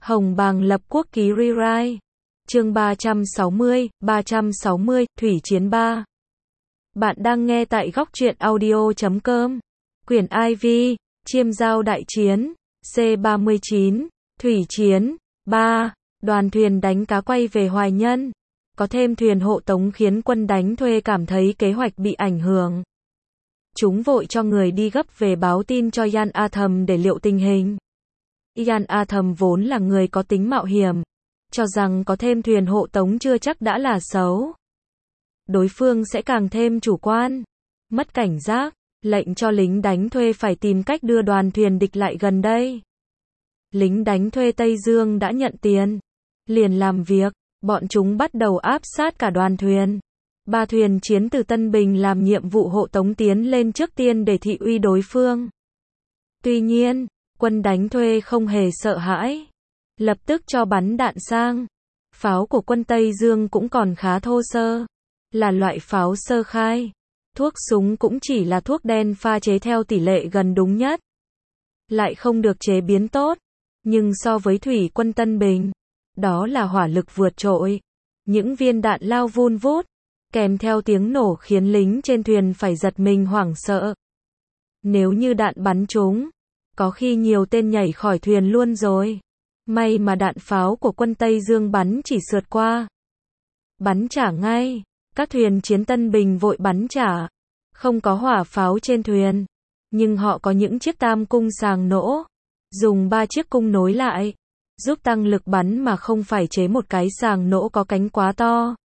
Hồng Bàng lập quốc ký rewrite. Chương 360, Thủy Chiến 3. Bạn đang nghe tại góc truyện audio.com. Quyển IV, Chiêm Giao Đại Chiến, C39, Thủy Chiến 3. Đoàn thuyền đánh cá quay về Hoài Nhân. Có thêm thuyền hộ tống khiến quân đánh thuê cảm thấy kế hoạch bị ảnh hưởng. Chúng vội cho người đi gấp về báo tin cho Yan A Thầm để liệu tình hình. Yan A Thầm vốn là người có tính mạo hiểm, cho rằng có thêm thuyền hộ tống chưa chắc đã là xấu. Đối phương sẽ càng thêm chủ quan, mất cảnh giác, lệnh cho lính đánh thuê phải tìm cách đưa đoàn thuyền địch lại gần đây. Lính đánh thuê Tây Dương đã nhận tiền, liền làm việc, bọn chúng bắt đầu áp sát cả đoàn thuyền. 3 thuyền chiến từ Tân Bình làm nhiệm vụ hộ tống tiến lên trước tiên để thị uy đối phương. Tuy nhiên, quân đánh thuê không hề sợ hãi, lập tức cho bắn đạn sang. Pháo của quân Tây Dương cũng còn khá thô sơ, là loại pháo sơ khai. Thuốc súng cũng chỉ là thuốc đen pha chế theo tỷ lệ gần đúng nhất, lại không được chế biến tốt, nhưng so với thủy quân Tân Bình, đó là hỏa lực vượt trội. Những viên đạn lao vun vút, kèm theo tiếng nổ khiến lính trên thuyền phải giật mình hoảng sợ. Nếu như đạn bắn trúng, có khi nhiều tên nhảy khỏi thuyền luôn rồi. May mà đạn pháo của quân Tây Dương bắn chỉ sượt qua, bắn trả ngay. Các thuyền chiến Tân Bình vội bắn trả, không có hỏa pháo trên thuyền, nhưng họ có những chiếc tam cung sàng nỗ, dùng 3 chiếc cung nối lại, giúp tăng lực bắn mà không phải chế một cái sàng nỗ có cánh quá to.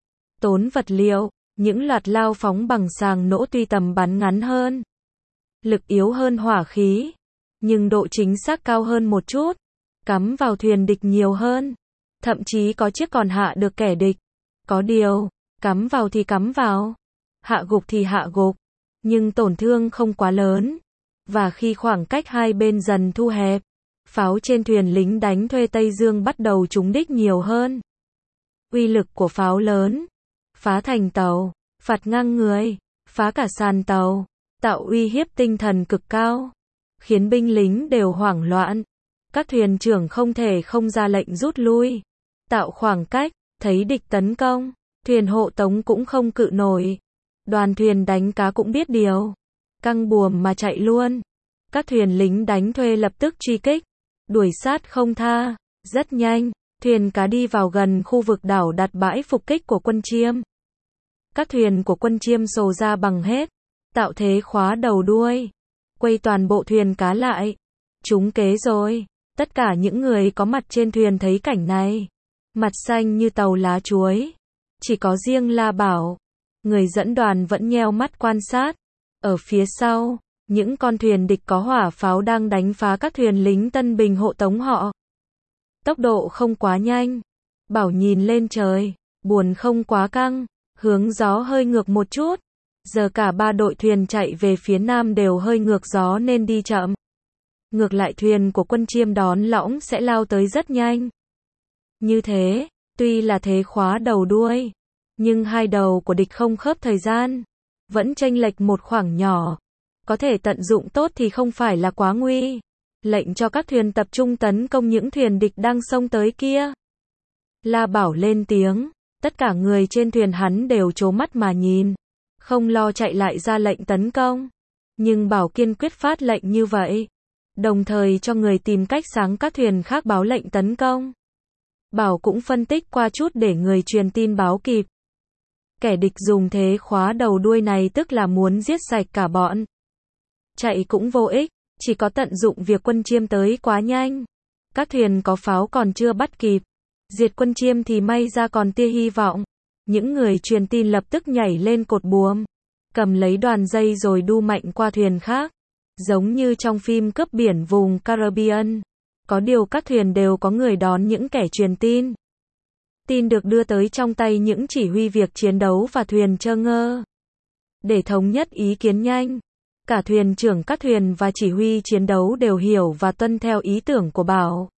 Tốn vật liệu, những loạt lao phóng bằng sàng nỗ tuy tầm bắn ngắn hơn, lực yếu hơn hỏa khí, nhưng độ chính xác cao hơn một chút, cắm vào thuyền địch nhiều hơn, thậm chí có chiếc còn hạ được kẻ địch. Có điều, cắm vào thì cắm vào, hạ gục thì hạ gục, nhưng tổn thương không quá lớn. Và khi khoảng cách hai bên dần thu hẹp, pháo trên thuyền lính đánh thuê Tây Dương bắt đầu trúng đích nhiều hơn. Uy lực của pháo lớn, phá thành tàu, phạt ngang người, phá cả sàn tàu, tạo uy hiếp tinh thần cực cao, khiến binh lính đều hoảng loạn. Các thuyền trưởng không thể không ra lệnh rút lui, tạo khoảng cách, thấy địch tấn công, thuyền hộ tống cũng không cự nổi. Đoàn thuyền đánh cá cũng biết điều, căng buồm mà chạy luôn. Các thuyền lính đánh thuê lập tức truy kích, đuổi sát không tha. Rất nhanh, thuyền cá đi vào gần khu vực đảo đặt bãi phục kích của quân Chiêm. Các thuyền của quân Chiêm sồ ra bằng hết, tạo thế khóa đầu đuôi, quay toàn bộ thuyền cá lại. Trúng kế rồi. Tất cả những người có mặt trên thuyền thấy cảnh này, mặt xanh như tàu lá chuối. Chỉ có riêng La Bảo, người dẫn đoàn vẫn nheo mắt quan sát. Ở phía sau, những con thuyền địch có hỏa pháo đang đánh phá các thuyền lính Tân Bình hộ tống họ. Tốc độ không quá nhanh. Bảo nhìn lên trời, buồn không quá căng, hướng gió hơi ngược một chút. Giờ cả 3 đội thuyền chạy về phía nam đều hơi ngược gió nên đi chậm. Ngược lại thuyền của quân Chiêm đón lõng sẽ lao tới rất nhanh. Như thế, tuy là thế khóa đầu đuôi, nhưng hai đầu của địch không khớp thời gian, vẫn chênh lệch một khoảng nhỏ. Có thể tận dụng tốt thì không phải là quá nguy. Lệnh cho các thuyền tập trung tấn công những thuyền địch đang xông tới kia. La Bảo lên tiếng, tất cả người trên thuyền hắn đều trố mắt mà nhìn, không lo chạy lại ra lệnh tấn công. Nhưng Bảo kiên quyết phát lệnh như vậy, đồng thời cho người tìm cách sáng các thuyền khác báo lệnh tấn công. Bảo cũng phân tích qua chút để người truyền tin báo kịp. Kẻ địch dùng thế khóa đầu đuôi này tức là muốn giết sạch cả bọn. Chạy cũng vô ích, chỉ có tận dụng việc quân Chiêm tới quá nhanh. Các thuyền có pháo còn chưa bắt kịp, diệt quân Chiêm thì may ra còn tia hy vọng. Những người truyền tin lập tức nhảy lên cột buồm, cầm lấy đoàn dây rồi đu mạnh qua thuyền khác. Giống như trong phim cướp biển vùng Caribbean. Có điều các thuyền đều có người đón những kẻ truyền tin. Tin được đưa tới trong tay những chỉ huy việc chiến đấu và thuyền chơ ngơ. Để thống nhất ý kiến nhanh, cả thuyền trưởng các thuyền và chỉ huy chiến đấu đều hiểu và tuân theo ý tưởng của Bảo.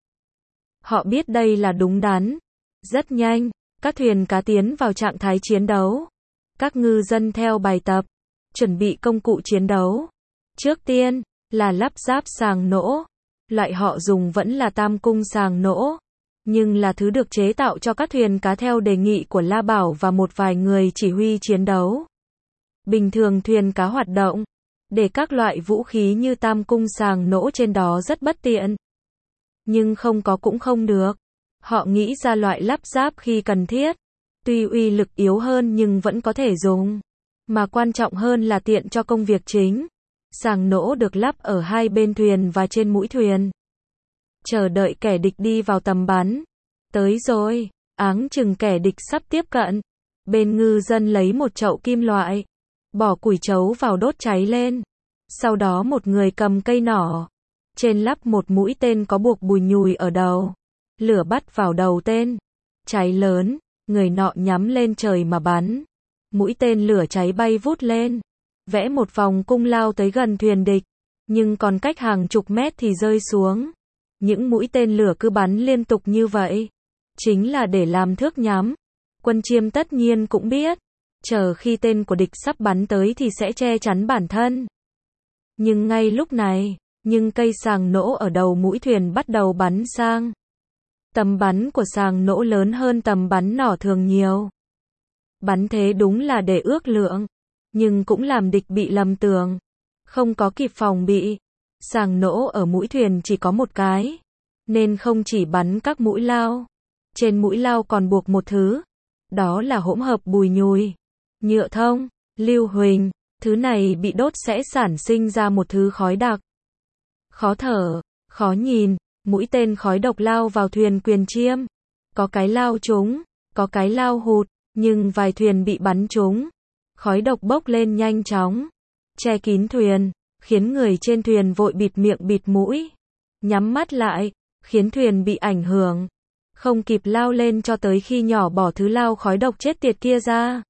Họ biết đây là đúng đắn. Rất nhanh, các thuyền cá tiến vào trạng thái chiến đấu. Các ngư dân theo bài tập, chuẩn bị công cụ chiến đấu. Trước tiên, là lắp ráp sàng nỗ. Loại họ dùng vẫn là tam cung sàng nỗ, nhưng là thứ được chế tạo cho các thuyền cá theo đề nghị của La Bảo và một vài người chỉ huy chiến đấu. Bình thường thuyền cá hoạt động, để các loại vũ khí như tam cung sàng nỗ trên đó rất bất tiện. Nhưng không có cũng không được. Họ nghĩ ra loại lắp ráp khi cần thiết. Tuy uy lực yếu hơn nhưng vẫn có thể dùng. Mà quan trọng hơn là tiện cho công việc chính. Sàng nỗ được lắp ở hai bên thuyền và trên mũi thuyền. Chờ đợi kẻ địch đi vào tầm bắn. Tới rồi, áng chừng kẻ địch sắp tiếp cận. Bên ngư dân lấy một chậu kim loại, bỏ củi trấu vào đốt cháy lên. Sau đó một người cầm cây nỏ, trên lắp một mũi tên có buộc bùi nhùi ở đầu. Lửa bắt vào đầu tên. Cháy lớn, người nọ nhắm lên trời mà bắn. Mũi tên lửa cháy bay vút lên, vẽ một vòng cung lao tới gần thuyền địch, nhưng còn cách hàng chục mét thì rơi xuống. Những mũi tên lửa cứ bắn liên tục như vậy, chính là để làm thước nhắm. Quân Chiêm tất nhiên cũng biết, chờ khi tên của địch sắp bắn tới thì sẽ che chắn bản thân. Nhưng ngay lúc này, cây sàng nỗ ở đầu mũi thuyền bắt đầu bắn sang. Tầm bắn của sàng nỗ lớn hơn tầm bắn nỏ thường nhiều. Bắn thế đúng là để ước lượng, nhưng cũng làm địch bị lầm tưởng, không có kịp phòng bị. Sàng nỗ ở mũi thuyền chỉ có một cái, nên không chỉ bắn các mũi lao. Trên mũi lao còn buộc một thứ, đó là hỗn hợp bùi nhùi, nhựa thông, lưu huỳnh. Thứ này bị đốt sẽ sản sinh ra một thứ khói đặc. Khó thở, khó nhìn, mũi tên khói độc lao vào thuyền Quyền Chiêm. Có cái lao trúng, có cái lao hụt, nhưng vài thuyền bị bắn trúng. Khói độc bốc lên nhanh chóng, che kín thuyền, khiến người trên thuyền vội bịt miệng bịt mũi, nhắm mắt lại, khiến thuyền bị ảnh hưởng. Không kịp lao lên cho tới khi nhỏ bỏ thứ lao khói độc chết tiệt kia ra.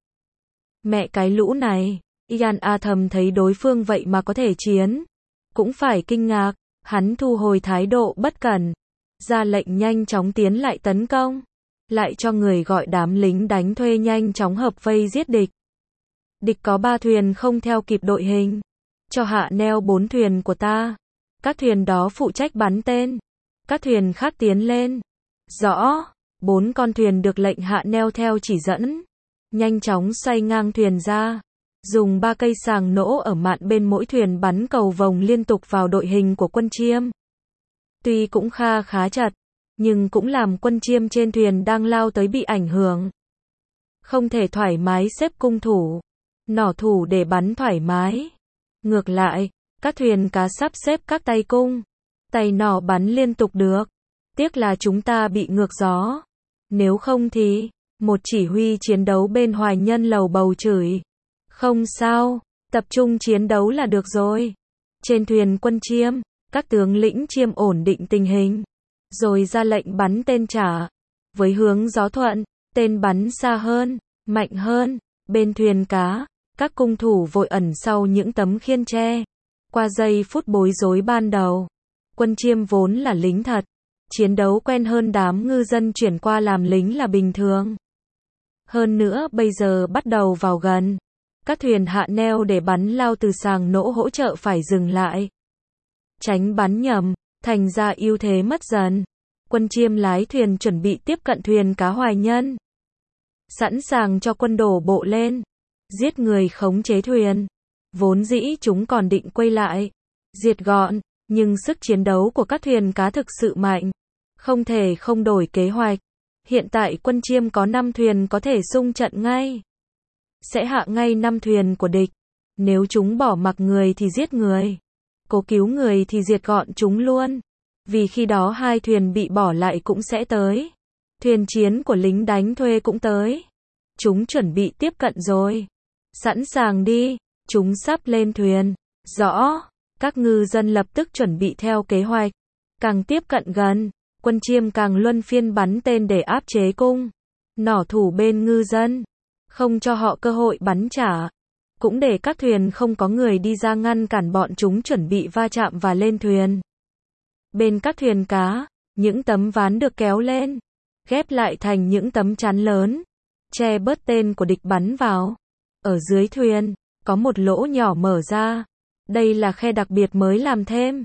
Mẹ cái lũ này, Ian A thầm thấy đối phương vậy mà có thể chiến. Cũng phải kinh ngạc, hắn thu hồi thái độ bất cẩn, ra lệnh nhanh chóng tiến lại tấn công. Lại cho người gọi đám lính đánh thuê nhanh chóng hợp vây giết địch. Địch có 3 thuyền không theo kịp đội hình. Cho hạ neo 4 thuyền của ta. Các thuyền đó phụ trách bắn tên. Các thuyền khác tiến lên. Rõ, 4 con thuyền được lệnh hạ neo theo chỉ dẫn. Nhanh chóng xoay ngang thuyền ra. Dùng 3 cây sàng nỗ ở mạn bên mỗi thuyền bắn cầu vồng liên tục vào đội hình của Quân Chiêm. Tuy cũng khá chật, nhưng cũng làm Quân Chiêm trên thuyền đang lao tới bị ảnh hưởng. Không thể thoải mái xếp cung thủ, nỏ thủ để bắn thoải mái. Ngược lại, các thuyền cá sắp xếp các tay cung, tay nỏ bắn liên tục được. Tiếc là chúng ta bị ngược gió. Nếu không thì, một chỉ huy chiến đấu bên Hoài Nhân lầu bầu chửi. Không sao, tập trung chiến đấu là được rồi. Trên thuyền Quân Chiêm, các tướng lĩnh Chiêm ổn định tình hình, rồi ra lệnh bắn tên trả. Với hướng gió thuận, tên bắn xa hơn, mạnh hơn. Bên thuyền cá, các cung thủ vội ẩn sau những tấm khiên tre. Qua giây phút bối rối ban đầu, Quân Chiêm vốn là lính thật, chiến đấu quen hơn đám ngư dân chuyển qua làm lính là bình thường. Hơn nữa bây giờ bắt đầu vào gần, các thuyền hạ neo để bắn lao từ sàng nỗ hỗ trợ phải dừng lại, tránh bắn nhầm, thành ra ưu thế mất dần. Quân Chiêm lái thuyền chuẩn bị tiếp cận thuyền cá Hoài Nhân, sẵn sàng cho quân đổ bộ lên, giết người khống chế thuyền. Vốn dĩ chúng còn định quay lại, diệt gọn, nhưng sức chiến đấu của các thuyền cá thực sự mạnh, không thể không đổi kế hoạch. Hiện tại Quân Chiêm có 5 thuyền có thể xung trận ngay, sẽ hạ ngay 5 thuyền của địch. Nếu chúng bỏ mặc người thì giết người, cố cứu người thì diệt gọn chúng luôn. Vì khi đó 2 thuyền bị bỏ lại cũng sẽ tới. Thuyền chiến của lính đánh thuê cũng tới. Chúng chuẩn bị tiếp cận rồi. Sẵn sàng đi, chúng sắp lên thuyền. Rõ, các ngư dân lập tức chuẩn bị theo kế hoạch. Càng tiếp cận gần, Quân Chiêm càng luân phiên bắn tên để áp chế cung, nỏ thủ bên ngư dân, không cho họ cơ hội bắn trả. Cũng để các thuyền không có người đi ra ngăn cản bọn chúng chuẩn bị va chạm và lên thuyền. Bên các thuyền cá, những tấm ván được kéo lên, ghép lại thành những tấm chắn lớn, che bớt tên của địch bắn vào. Ở dưới thuyền, có một lỗ nhỏ mở ra. Đây là khe đặc biệt mới làm thêm.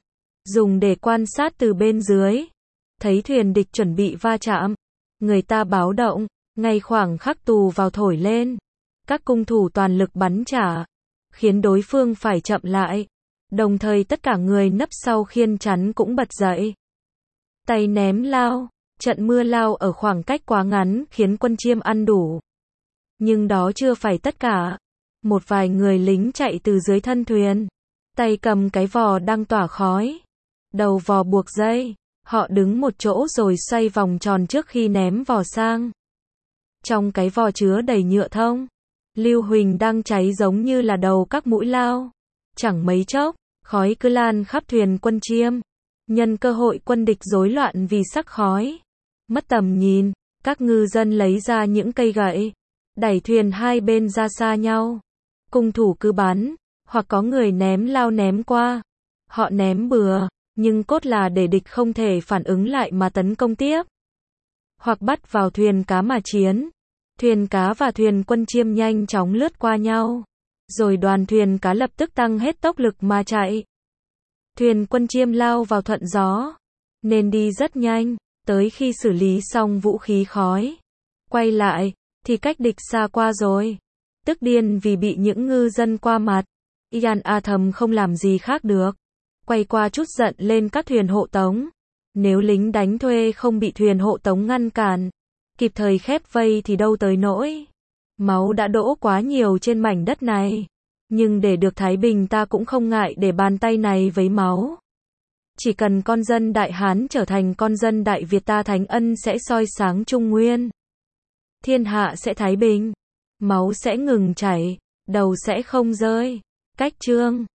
dùng để quan sát từ bên dưới. Thấy thuyền địch chuẩn bị va chạm, người ta báo động, ngay khoảng khắc tù vào thổi lên. Các cung thủ toàn lực bắn trả, khiến đối phương phải chậm lại. Đồng thời tất cả người nấp sau khiên chắn cũng bật dậy. Tay ném lao, trận mưa lao ở khoảng cách quá ngắn khiến quân Chiêm ăn đủ. Nhưng đó chưa phải tất cả. Một vài người lính chạy từ dưới thân thuyền, tay cầm cái vò đang tỏa khói. Đầu vò buộc dây, họ đứng một chỗ rồi xoay vòng tròn trước khi ném vò sang. Trong cái vò chứa đầy nhựa thông, lưu huỳnh đang cháy giống như là đầu các mũi lao. Chẳng mấy chốc, khói cứ lan khắp thuyền quân Chiêm. Nhân cơ hội quân địch rối loạn vì sắc khói, mất tầm nhìn, các ngư dân lấy ra những cây gậy, đẩy thuyền hai bên ra xa nhau. Cung thủ cứ bắn, hoặc có người ném lao ném qua. Họ ném bừa, nhưng cốt là để địch không thể phản ứng lại mà tấn công tiếp. Hoặc bắt vào thuyền cá mà chiến. Thuyền cá và thuyền quân Chiêm nhanh chóng lướt qua nhau. Rồi đoàn thuyền cá lập tức tăng hết tốc lực mà chạy. Thuyền quân Chiêm lao vào thuận gió, nên đi rất nhanh, tới khi xử lý xong vũ khí khói. Quay lại, thì cách địch xa qua rồi. Tức điên vì bị những ngư dân qua mặt. Ian A thầm không làm gì khác được. Quay qua trút giận lên các thuyền hộ tống. Nếu lính đánh thuê không bị thuyền hộ tống ngăn cản, kịp thời khép vây thì đâu tới nỗi. Máu đã đổ quá nhiều trên mảnh đất này. Nhưng để được thái bình ta cũng không ngại để bàn tay này với máu. Chỉ cần con dân Đại Hán trở thành con dân Đại Việt ta thánh ân sẽ soi sáng Trung Nguyên. Thiên hạ sẽ thái bình. Máu sẽ ngừng chảy, đầu sẽ không rơi. Cách chương